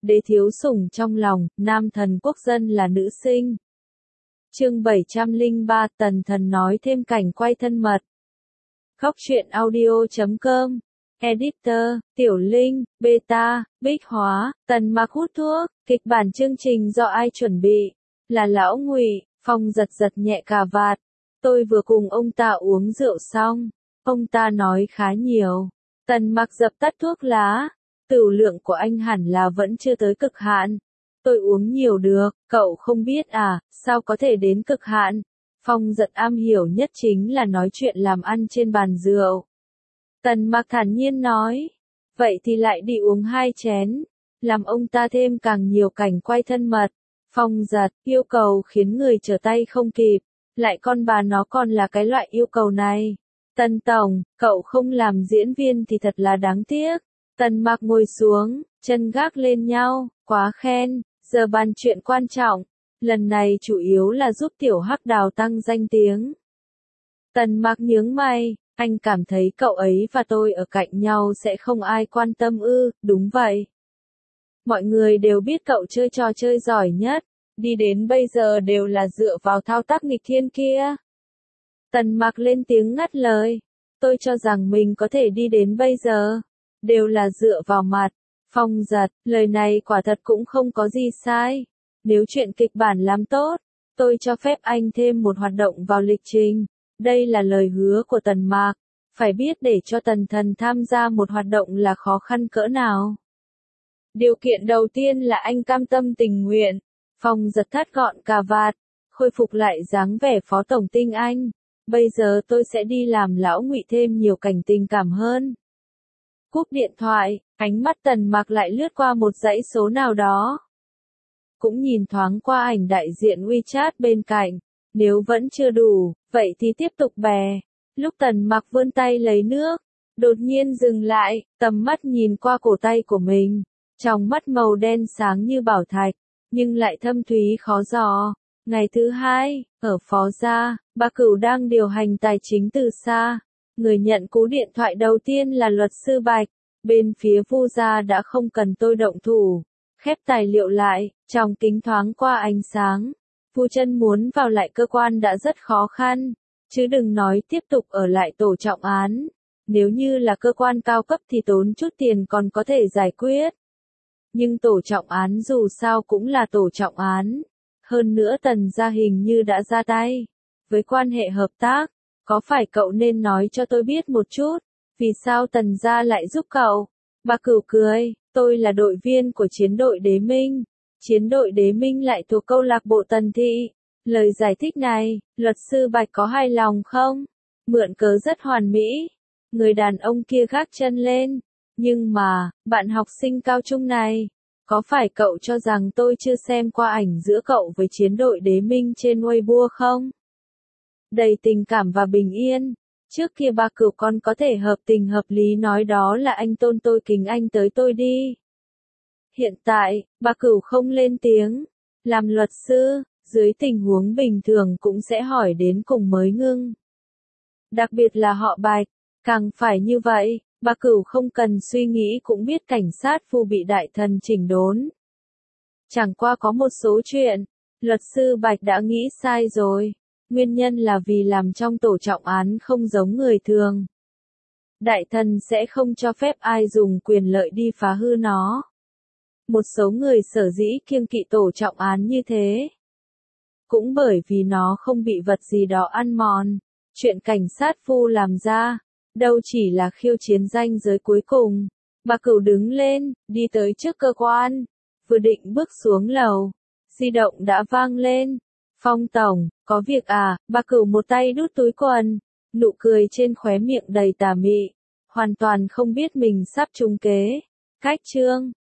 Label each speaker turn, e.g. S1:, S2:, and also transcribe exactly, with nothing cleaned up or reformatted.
S1: đế thiếu sủng trong lòng, nam thần quốc dân là nữ sinh. Chương bảy trăm lẻ ba Tần Thần nói thêm cảnh quay thân mật. Khóc chuyện audio chấm com. Editor, Tiểu Linh, Beta, Bích Hóa, Tần Mặc hút thuốc, kịch bản chương trình do ai chuẩn bị? Là Lão Ngụy. Phong giật giật nhẹ cà vạt. Tôi vừa cùng ông ta uống rượu xong. Ông ta nói khá nhiều. Tần Mặc dập tắt thuốc lá. Tửu lượng của anh hẳn là vẫn chưa tới cực hạn. Tôi uống nhiều được, cậu không biết à, sao có thể đến cực hạn? Phong giật am hiểu nhất chính là nói chuyện làm ăn trên bàn rượu. Tần Mặc thản nhiên nói. Vậy thì lại đi uống hai chén. Làm ông ta thêm càng nhiều cảnh quay thân mật. Phong giật, yêu cầu khiến người trở tay không kịp. Lại con bà nó còn là cái loại yêu cầu này. Tần Tổng, cậu không làm diễn viên thì thật là đáng tiếc. Tần Mặc ngồi xuống, chân gác lên nhau, quá khen, giờ bàn chuyện quan trọng. Lần này chủ yếu là giúp Tiểu Hắc Đào tăng danh tiếng. Tần Mặc nhướng mày, anh cảm thấy cậu ấy và tôi ở cạnh nhau sẽ không ai quan tâm ư? Đúng vậy. Mọi người đều biết cậu chơi trò chơi giỏi nhất, đi đến bây giờ đều là dựa vào thao tác nghịch thiên kia. Tần Mặc lên tiếng ngắt lời, tôi cho rằng mình có thể đi đến bây giờ, đều là dựa vào mặt. Phong giật, lời này quả thật cũng không có gì sai. Nếu chuyện kịch bản làm tốt, tôi cho phép anh thêm một hoạt động vào lịch trình. Đây là lời hứa của Tần Mặc. Phải biết để cho Tần Thần tham gia một hoạt động là khó khăn cỡ nào. Điều kiện đầu tiên là anh cam tâm tình nguyện. Phong giật thắt gọn cà vạt, khôi phục lại dáng vẻ phó tổng tinh anh. Bây giờ tôi sẽ đi làm Lão Ngụy thêm nhiều cảnh tình cảm hơn. Cúp điện thoại, ánh mắt Tần Mặc lại lướt qua một dãy số nào đó. Cũng nhìn thoáng qua ảnh đại diện WeChat bên cạnh. Nếu vẫn chưa đủ, vậy thì tiếp tục bè. Lúc Tần Mặc vươn tay lấy nước, đột nhiên dừng lại, tầm mắt nhìn qua cổ tay của mình. Trong mắt màu đen sáng như bảo thạch, nhưng lại thâm thúy khó dò. Ngày thứ hai, ở Phó Gia, bà Cửu đang điều hành tài chính từ xa. Người nhận cú điện thoại đầu tiên là luật sư Bạch. Bên phía Vu Gia đã không cần tôi động thủ. Khép tài liệu lại, trong kính thoáng qua ánh sáng. Vu Chân muốn vào lại cơ quan đã rất khó khăn. Chứ đừng nói tiếp tục ở lại tổ trọng án. Nếu như là cơ quan cao cấp thì tốn chút tiền còn có thể giải quyết. Nhưng tổ trọng án dù sao cũng là tổ trọng án. Hơn nữa Tần gia hình như đã ra tay. Với quan hệ hợp tác, có phải cậu nên nói cho tôi biết một chút, vì sao Tần gia lại giúp cậu? Bà Cửu cười, tôi là đội viên của chiến đội Đế Minh. Chiến đội Đế Minh lại thuộc câu lạc bộ Tần Thị. Lời giải thích này, luật sư Bạch có hài lòng không? Mượn cớ rất hoàn mỹ. Người đàn ông kia gác chân lên. Nhưng mà, bạn học sinh cao trung này, có phải cậu cho rằng tôi chưa xem qua ảnh giữa cậu với chiến đội Đế Minh trên Weibo không? Đầy tình cảm và bình yên. Trước kia bà Cửu còn có thể hợp tình hợp lý nói đó là anh tôn tôi kính anh tới tôi đi. Hiện tại, bà Cửu không lên tiếng. Làm luật sư, dưới tình huống bình thường cũng sẽ hỏi đến cùng mới ngưng. Đặc biệt là họ Bạch, càng phải như vậy. Bà Cửu không cần suy nghĩ cũng biết cảnh sát Vu bị đại thần chỉnh đốn. Chẳng qua có một số chuyện, luật sư Bạch đã nghĩ sai rồi. Nguyên nhân là vì làm trong tổ trọng án không giống người thường. Đại thần sẽ không cho phép ai dùng quyền lợi đi phá hư nó. Một số người sở dĩ kiêng kỵ tổ trọng án như thế. Cũng bởi vì nó không bị vật gì đó ăn mòn. Chuyện cảnh sát Vu làm ra. Đâu chỉ là khiêu chiến ranh giới cuối cùng. Bà Cửu đứng lên, đi tới trước cơ quan. Vừa định bước xuống lầu. Di động đã vang lên. Phong tổng, có việc à? Bà Cửu một tay đút túi quần. Nụ cười trên khóe miệng đầy tà mị. Hoàn toàn không biết mình sắp trúng kế. Cách chương.